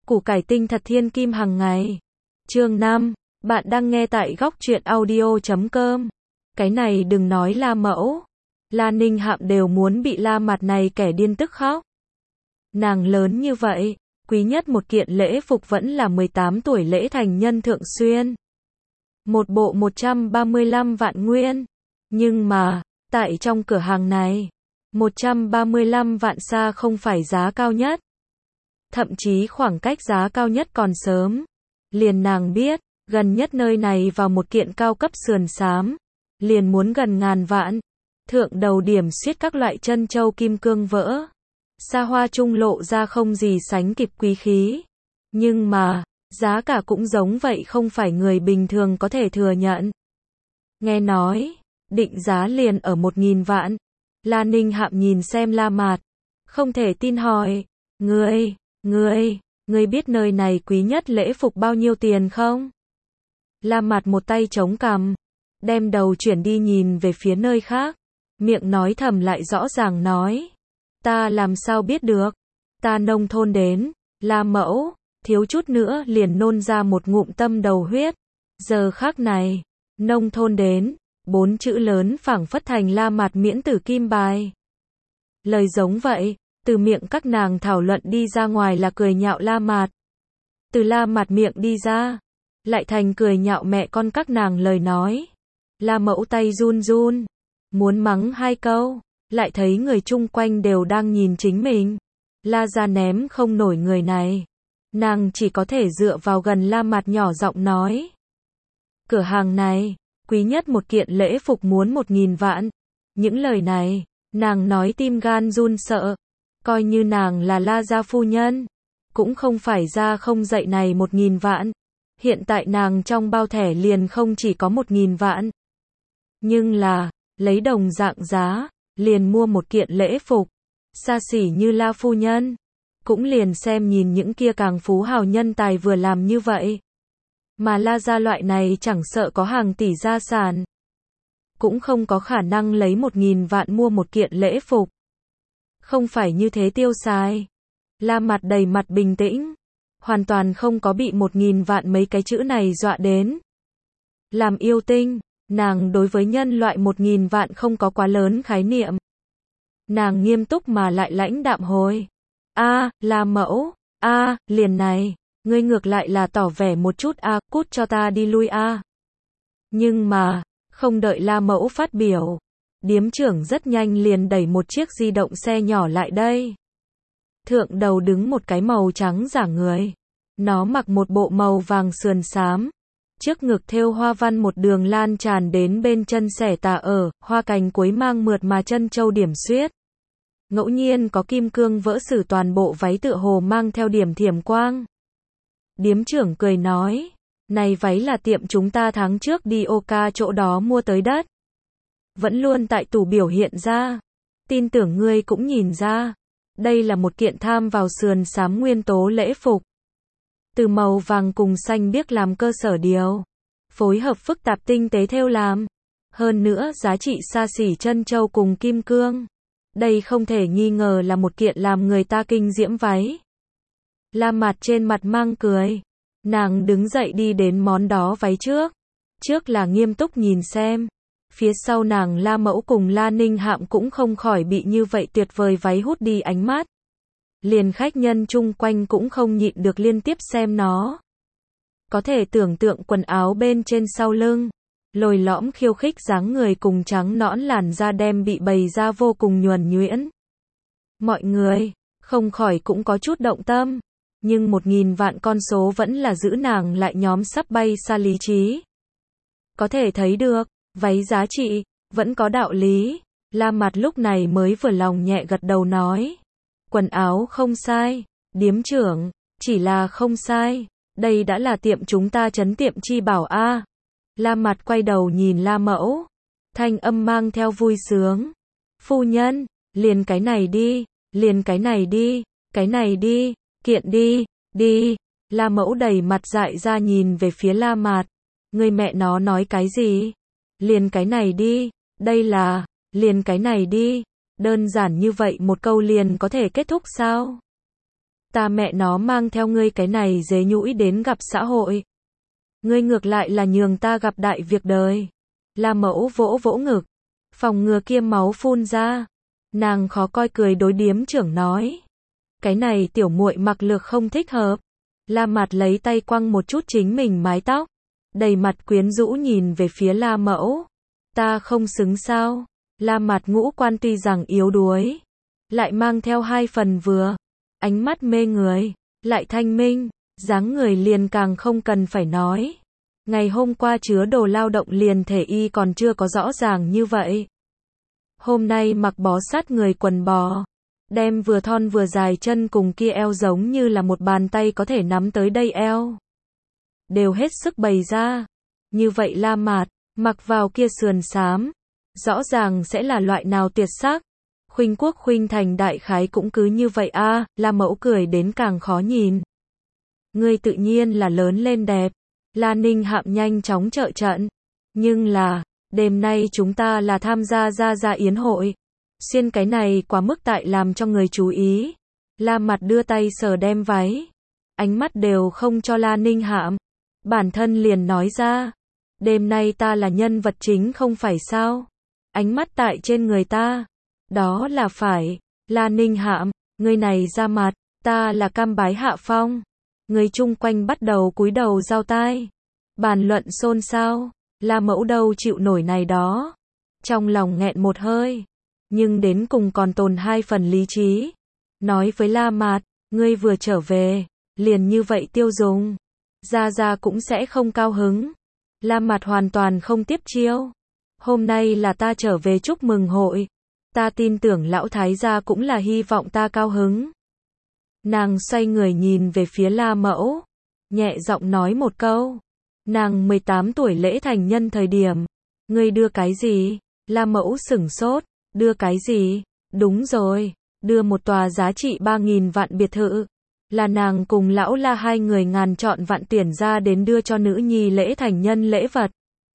Củ cải tinh thật thiên kim hàng ngày. Chương 5. Bạn đang nghe tại góc truyện audio.com. Cái này đừng nói La Mẫu, La Ninh Hạm đều muốn bị La Mặt này kẻ điên tức khóc. Nàng lớn như vậy, quý nhất một kiện lễ phục vẫn là 18 tuổi lễ thành nhân thường xuyên. Một bộ 135 vạn nguyên. Nhưng mà, tại trong cửa hàng này, 135 vạn xa không phải giá cao nhất. Thậm chí khoảng cách giá cao nhất còn sớm. Liền nàng biết, gần nhất nơi này vào một kiện cao cấp sườn xám, liền muốn gần ngàn vạn. Thượng đầu điểm xiết các loại chân châu kim cương vỡ. Xa hoa trung lộ ra không gì sánh kịp quý khí. Nhưng mà, giá cả cũng giống vậy không phải người bình thường có thể thừa nhận. Nghe nói, định giá liền ở 1.000 vạn. La Ninh Hạm nhìn xem La Mạt, không thể tin hỏi, Ngươi biết nơi này quý nhất lễ phục bao nhiêu tiền không? La Mạt một tay chống cằm, đem đầu chuyển đi nhìn về phía nơi khác, miệng nói thầm lại rõ ràng nói, ta làm sao biết được, ta nông thôn đến, La Mẫu, thiếu chút nữa liền nôn ra một ngụm tâm đầu huyết. Giờ khắc này, nông thôn đến, 4 chữ lớn phảng phất thành La Mạt miễn tử kim bài. Lời giống vậy, từ miệng các nàng thảo luận đi ra ngoài là cười nhạo La Mạt. Từ La Mạt miệng đi ra, lại thành cười nhạo mẹ con các nàng lời nói. La Mẫu tay run run, muốn mắng 2 câu, lại thấy người chung quanh đều đang nhìn chính mình. La ra ném không nổi người này. Nàng chỉ có thể dựa vào gần La Mạt nhỏ giọng nói. Cửa hàng này, quý nhất một kiện lễ phục muốn 1.000 vạn. Những lời này, nàng nói tim gan run sợ. Coi như nàng là La gia phu nhân, cũng không phải ra không dậy này 1.000 vạn. Hiện tại nàng trong bao thẻ liền không chỉ có 1.000 vạn. Nhưng là, lấy đồng dạng giá, liền mua một kiện lễ phục. Xa xỉ như La phu nhân. Cũng liền xem nhìn những kia càng phú hào nhân tài vừa làm như vậy. Mà La gia loại này chẳng sợ có hàng tỷ gia sản, cũng không có khả năng lấy 1.000 vạn mua một kiện lễ phục. Không phải như thế tiêu xài. La Mặt đầy mặt bình tĩnh, hoàn toàn không có bị 1.000 vạn mấy cái chữ này dọa đến. Làm yêu tinh, nàng đối với nhân loại 1.000 vạn không có quá lớn khái niệm. Nàng nghiêm túc mà lại lãnh đạm hồi. La Mẫu, liền này, ngươi ngược lại là tỏ vẻ một chút cút cho ta đi lui Nhưng mà, không đợi La Mẫu phát biểu, điếm trưởng rất nhanh liền đẩy một chiếc di động xe nhỏ lại đây. Thượng đầu đứng một cái màu trắng giả người. Nó mặc một bộ màu vàng sườn xám. Trước ngực thêu hoa văn một đường lan tràn đến bên chân xẻ tà hoa cành cuối mang mượt mà chân châu điểm xuyết. Ngẫu nhiên có kim cương vỡ sử toàn bộ váy tựa hồ mang theo điểm thiểm quang. Điếm trưởng cười nói, này váy là tiệm chúng ta tháng trước đi Oka chỗ đó mua tới đất. Vẫn luôn tại tủ biểu hiện ra. Tin tưởng ngươi cũng nhìn ra. Đây là một kiện tham vào sườn xám nguyên tố lễ phục. Từ màu vàng cùng xanh biếc làm cơ sở điều. Phối hợp phức tạp tinh tế thêu làm. Hơn nữa giá trị xa xỉ chân châu cùng kim cương. Đây không thể nghi ngờ là một kiện làm người ta kinh diễm váy. La Mặt trên mặt mang cười. Nàng đứng dậy đi đến món đó váy trước. Trước là nghiêm túc nhìn xem. Phía sau nàng La Mẫu cùng La Ninh Hạm cũng không khỏi bị như vậy tuyệt vời váy hút đi ánh mắt. Liền khách nhân chung quanh cũng không nhịn được liên tiếp xem nó. Có thể tưởng tượng quần áo bên trên sau lưng, lồi lõm khiêu khích dáng người cùng trắng nõn làn da đem bị bày ra vô cùng nhuần nhuyễn. Mọi người, không khỏi cũng có chút động tâm. Nhưng 1.000 vạn con số vẫn là giữ nàng lại nhóm sắp bay xa lý trí. Có thể thấy được, váy giá trị, vẫn có đạo lý. La Mặt lúc này mới vừa lòng nhẹ gật đầu nói. Quần áo không sai, điếm trưởng, chỉ là không sai. Đây đã là tiệm chúng ta trấn tiệm chi bảo La Mặt quay đầu nhìn La Mẫu. Thanh âm mang theo vui sướng. Phu nhân, liền cái này đi, cái này đi, kiện đi. La Mẫu đầy mặt dại ra nhìn về phía La Mặt. Người mẹ nó nói cái gì? Liền cái này đi, đây là, liền cái này đi. Đơn giản như vậy một câu liền có thể kết thúc sao? Ta mẹ nó mang theo ngươi cái này dế nhũi đến gặp xã hội. Ngươi ngược lại là nhường ta gặp đại việc đời. La Mẫu vỗ vỗ ngực, phòng ngừa kia máu phun ra. Nàng khó coi cười đối điếm trưởng nói. Cái này tiểu muội mặc lược không thích hợp. La Mạt lấy tay quăng một chút chính mình mái tóc, đầy mặt quyến rũ nhìn về phía La Mẫu. Ta không xứng sao? La Mạt ngũ quan tuy rằng yếu đuối, lại mang theo hai phần vừa. Ánh mắt mê người, lại thanh minh, dáng người liền càng không cần phải nói. Ngày hôm qua chứa đồ lao động liền thể y còn chưa có rõ ràng như vậy. Hôm nay mặc bó sát người quần bò, đem vừa thon vừa dài chân cùng kia eo giống như là một bàn tay có thể nắm tới đây eo. Đều hết sức bày ra. Như vậy La Mạt, mặc vào kia sườn xám, rõ ràng sẽ là loại nào tuyệt sắc. Khuynh Quốc Khuynh Thành đại khái cũng cứ như vậy a. La Mẫu cười đến càng khó nhìn. Ngươi tự nhiên là lớn lên đẹp. La Ninh Hạm nhanh chóng trợ trận. Nhưng là, đêm nay chúng ta là tham gia gia yến hội. Xuyên cái này quá mức tại làm cho người chú ý. La Mạt đưa tay sờ đem váy. Ánh mắt đều không cho La Ninh Hạm. Bản thân liền nói ra. Đêm nay ta là nhân vật chính không phải sao. Ánh mắt tại trên người ta. Đó là phải. La Ninh Hạm, ngươi này ra mặt, ta là cam bái hạ phong. Người chung quanh bắt đầu cúi đầu giao tai. Bàn luận xôn xao. La Mẫu đâu chịu nổi này đó. Trong lòng nghẹn một hơi. Nhưng đến cùng còn tồn hai phần lý trí. Nói với La Mạt, ngươi vừa trở về, liền như vậy tiêu dùng. Gia cũng sẽ không cao hứng. La Mạt hoàn toàn không tiếp chiêu. Hôm nay là ta trở về chúc mừng hội. Ta tin tưởng lão thái gia cũng là hy vọng ta cao hứng. Nàng xoay người nhìn về phía La Mẫu, nhẹ giọng nói một câu. Nàng 18 tuổi lễ thành nhân thời điểm. Ngươi đưa cái gì? La Mẫu sửng sốt. Đưa cái gì? Đúng rồi, đưa một tòa giá trị 3.000 vạn biệt thự. Là nàng cùng lão La hai người ngàn chọn vạn tuyển ra đến đưa cho nữ nhi lễ thành nhân lễ vật.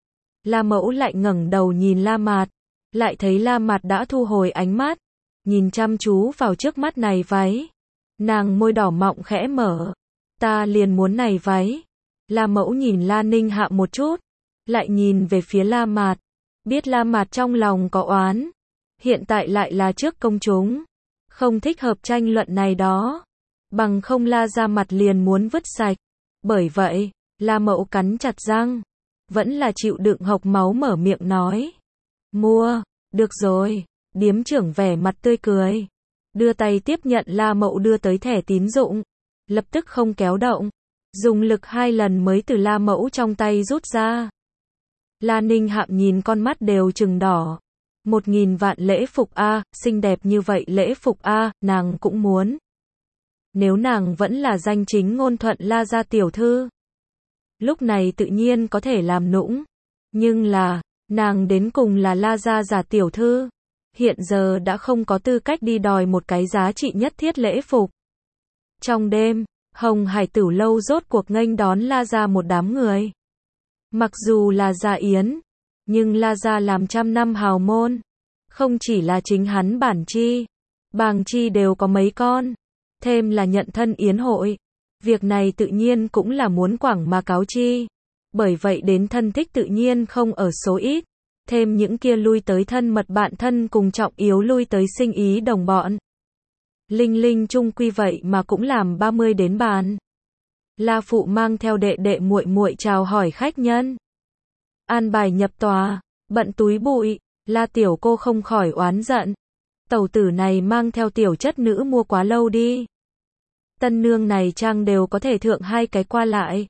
La Mẫu lại ngẩng đầu nhìn La Mạt, lại thấy La Mạt đã thu hồi ánh mắt, nhìn chăm chú vào trước mắt này váy. Nàng môi đỏ mọng khẽ mở. Ta liền muốn này váy. La Mẫu nhìn La Ninh Hạm một chút, lại nhìn về phía La Mạt. Biết La Mạt trong lòng có oán. Hiện tại lại là trước công chúng. Không thích hợp tranh luận này đó. Bằng không La ra mặt liền muốn vứt sạch. Bởi vậy, La Mẫu cắn chặt răng. Vẫn là chịu đựng hộc máu mở miệng nói. Mua, được rồi. Điếm trưởng vẻ mặt tươi cười. Đưa tay tiếp nhận La Mẫu đưa tới thẻ tín dụng. Lập tức không kéo động. Dùng lực 2 lần mới từ La Mẫu trong tay rút ra. La Ninh Hạm nhìn con mắt đều trừng đỏ. 1.000 vạn lễ phục a, xinh đẹp như vậy lễ phục a, nàng cũng muốn. Nếu nàng vẫn là danh chính ngôn thuận La gia tiểu thư, lúc này tự nhiên có thể làm nũng. Nhưng là, nàng đến cùng là La gia giả tiểu thư. Hiện giờ đã không có tư cách đi đòi một cái giá trị nhất thiết lễ phục. Trong đêm, Hồng Hải Tử lâu rốt cuộc nghênh đón La gia một đám người. Mặc dù là gia yến, nhưng La gia làm trăm năm hào môn. Không chỉ là chính hắn Bản Chi, Bàng Chi đều có mấy con. Thêm là nhận thân yến hội. Việc này tự nhiên cũng là muốn quảng mà cáo chi. Bởi vậy đến thân thích tự nhiên không ở số ít. Thêm những kia lui tới thân mật bạn thân cùng trọng yếu lui tới sinh ý đồng bọn. Linh Linh chung quy vậy mà cũng làm 30 đến bàn. La phụ mang theo đệ đệ muội muội chào hỏi khách nhân. An bài nhập tòa, bận túi bụi, La tiểu cô không khỏi oán giận. Tẩu tử này mang theo tiểu chất nữ mua quá lâu đi. Tân nương này trang đều có thể thượng 2 cái qua lại.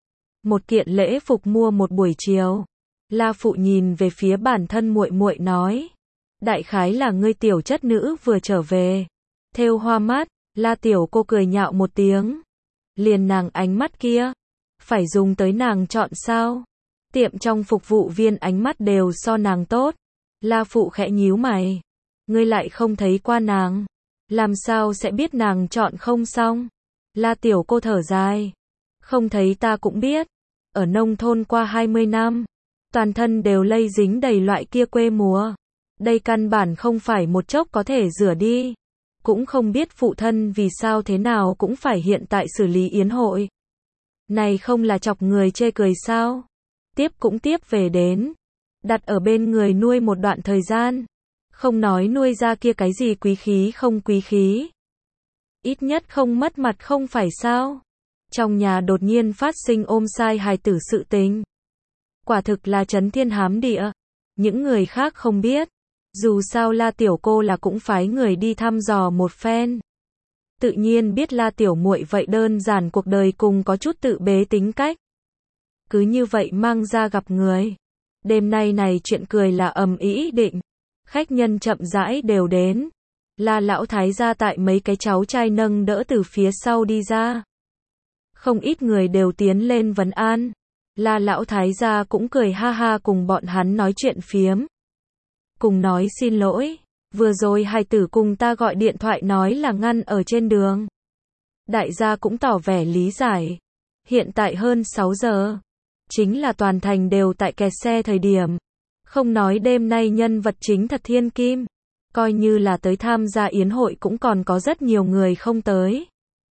Một kiện lễ phục mua một buổi chiều. La phụ nhìn về phía bản thân muội muội nói. Đại khái là ngươi tiểu chất nữ vừa trở về. Thêu hoa mắt, La tiểu cô cười nhạo một tiếng. Liền nàng ánh mắt kia. Phải dùng tới nàng chọn sao? Tiệm trong phục vụ viên ánh mắt đều so nàng tốt. La phụ khẽ nhíu mày. Ngươi lại không thấy qua nàng. Làm sao sẽ biết nàng chọn không xong? La tiểu cô thở dài. Không thấy ta cũng biết. Ở nông thôn qua 20 năm. Toàn thân đều lây dính đầy loại kia quê mùa. Đây căn bản không phải một chốc có thể rửa đi. cũng không biết phụ thân vì sao thế nào cũng phải hiện tại xử lý yến hội. Này không là chọc người chê cười sao? Tiếp cũng tiếp về đến, đặt ở bên người nuôi một đoạn thời gian. Không nói nuôi ra kia cái gì quý khí không quý khí. Ít nhất không mất mặt không phải sao? Trong nhà đột nhiên phát sinh ôm sai hài tử sự tình. Quả thực là chấn thiên hám địa. Những người khác không biết. Dù sao La tiểu cô là cũng phái người đi thăm dò một phen. Tự nhiên biết La tiểu muội vậy đơn giản cuộc đời cùng có chút tự bế tính cách. Cứ như vậy mang ra gặp người. Đêm nay này chuyện cười là ầm ĩ định. Khách nhân chậm rãi đều đến. La lão thái gia tại mấy cái cháu trai nâng đỡ từ phía sau đi ra. Không ít người đều tiến lên vấn an. La lão thái gia cũng cười ha ha cùng bọn hắn nói chuyện phiếm. Cùng nói xin lỗi. Vừa rồi hài tử cùng ta gọi điện thoại nói là ngăn ở trên đường. Đại gia cũng tỏ vẻ lý giải. Hiện tại hơn 6 giờ. Chính là toàn thành đều tại kẹt xe thời điểm. Không nói đêm nay nhân vật chính thật thiên kim. Coi như là tới tham gia yến hội cũng còn có rất nhiều người không tới.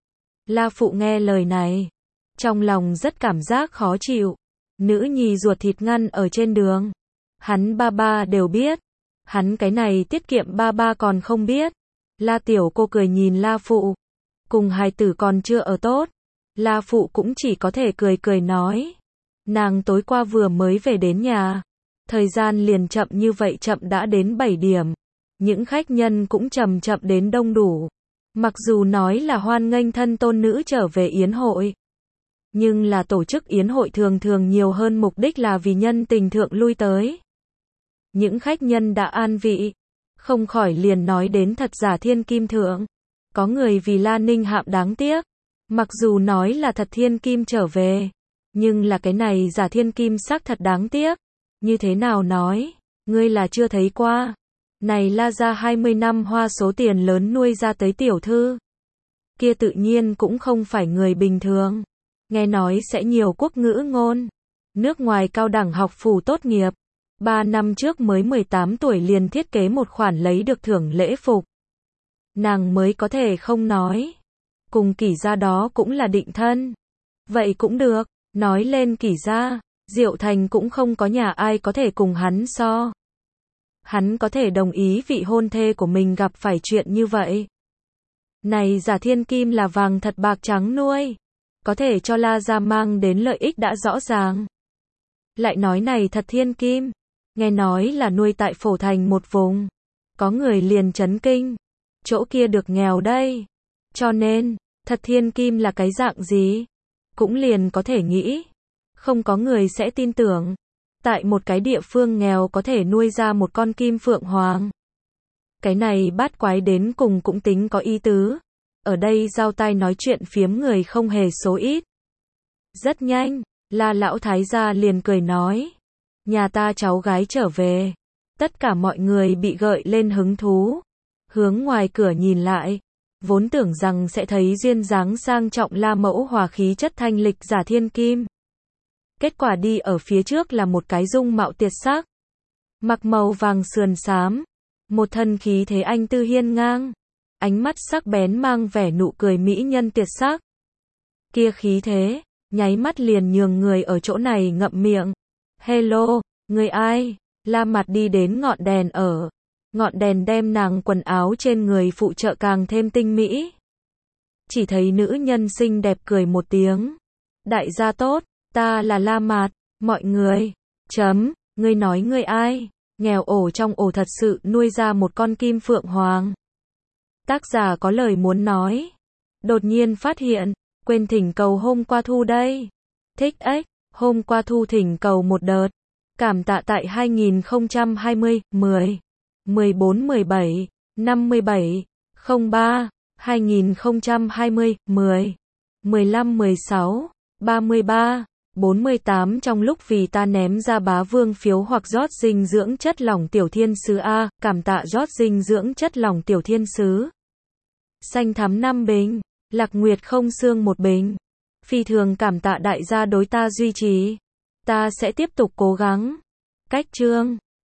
La phụ nghe lời này. Trong lòng rất cảm giác khó chịu. Nữ nhi ruột thịt ngăn ở trên đường. Hắn ba ba đều biết. Hắn cái này tiết kiệm ba ba còn không biết. La tiểu cô cười nhìn La phụ. Cùng hài tử còn chưa ở tốt. La phụ cũng chỉ có thể cười cười nói. Nàng tối qua vừa mới về đến nhà. Thời gian liền chậm như vậy chậm đã đến 7 điểm. Những khách nhân cũng chậm chậm đến đông đủ. Mặc dù nói là hoan nghênh thân tôn nữ trở về yến hội. Nhưng là tổ chức yến hội thường thường nhiều hơn mục đích là vì nhân tình thượng lui tới. Những khách nhân đã an vị. Không khỏi liền nói đến thật giả thiên kim thượng. Có người vì La Ninh Hạm đáng tiếc. Mặc dù nói là thật thiên kim trở về. Nhưng là cái này giả thiên kim xác thật đáng tiếc. Như thế nào nói? Ngươi là chưa thấy qua. Này La gia 20 năm hoa số tiền lớn nuôi ra tới tiểu thư. Kia tự nhiên cũng không phải người bình thường. Nghe nói sẽ nhiều quốc ngữ ngôn. Nước ngoài cao đẳng học phủ tốt nghiệp. 3 năm trước mới 18 tuổi liền thiết kế một khoản lấy được thưởng lễ phục. Nàng mới có thể không nói. Cùng Kỷ gia đó cũng là định thân. Vậy cũng được. Nói lên Kỷ gia, Diệu Thành cũng không có nhà ai có thể cùng hắn so. Hắn có thể đồng ý vị hôn thê của mình gặp phải chuyện như vậy. Này giả thiên kim là vàng thật bạc trắng nuôi. Có thể cho La gia mang đến lợi ích đã rõ ràng. Lại nói này thật thiên kim. Nghe nói là nuôi tại Phổ Thành một vùng. Có người liền chấn kinh. Chỗ kia được nghèo đây. Cho nên, thật thiên kim là cái dạng gì? Cũng liền có thể nghĩ. Không có người sẽ tin tưởng. Tại một cái địa phương nghèo có thể nuôi ra một con kim phượng hoàng. Cái này bát quái đến cùng cũng tính có ý tứ. Ở đây giao tai nói chuyện phiếm người không hề số ít. Rất nhanh, La lão thái gia liền cười nói. Nhà ta cháu gái trở về. Tất cả mọi người bị gợi lên hứng thú. Hướng ngoài cửa nhìn lại. Vốn tưởng rằng sẽ thấy duyên dáng sang trọng La mẫu hòa khí chất thanh lịch giả thiên kim. Kết quả đi ở phía trước là một cái dung mạo tuyệt sắc. Mặc màu vàng sườn xám. Một thân khí thế anh tư hiên ngang. Ánh mắt sắc bén mang vẻ nụ cười mỹ nhân tuyệt sắc. Kia khí thế, nháy mắt liền nhường người ở chỗ này ngậm miệng. Hello, người ai? La mặt đi đến ngọn đèn ở. Ngọn đèn đem nàng quần áo trên người phụ trợ càng thêm tinh mỹ. Chỉ thấy nữ nhân xinh đẹp cười một tiếng. Đại gia tốt, ta là La Mạt, mọi người. Ngươi nói ngươi ai? Nghèo ổ trong ổ thật sự nuôi ra một con kim phượng hoàng. Tác giả có lời muốn nói. Đột nhiên phát hiện, quên thỉnh cầu hôm qua thu đây. Thích ếch, hôm qua thu thỉnh cầu một đợt. Cảm tạ tại 2020, 10, 14, 17, 57, 03, 2020, 10, 15, 16, 33, 48 trong lúc vì ta ném ra bá vương phiếu hoặc rót dinh dưỡng chất lỏng tiểu thiên sứ A, cảm tạ rót dinh dưỡng chất lỏng tiểu thiên sứ. Xanh thắm 5 bình, Lạc Nguyệt không xương 1 bình. Phi thường cảm tạ đại gia đối ta duy trì. Ta sẽ tiếp tục cố gắng. Cách chương